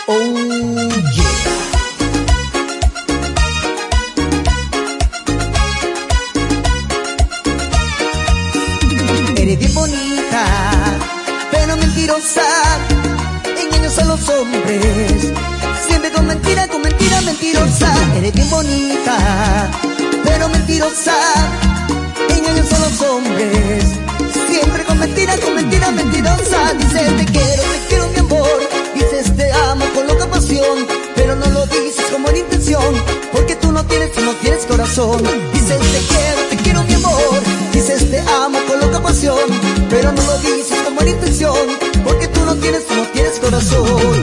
Oh yeah. Eres bien bonita, pero mentirosa, engañas a los hombres, siempre con mentira, mentirosa. Eres bien bonita, pero mentirosa, engañas a los hombres, siempre con mentira, mentirosa. Dices te quiero mi amor, dices te amo con loca pasión, pero no lo dices con buena intención, porque tú no tienes corazón. Dices te quiero mi amor, dices te amo con loca pasión, pero no lo dices con buena intención, porque tú no tienes corazón.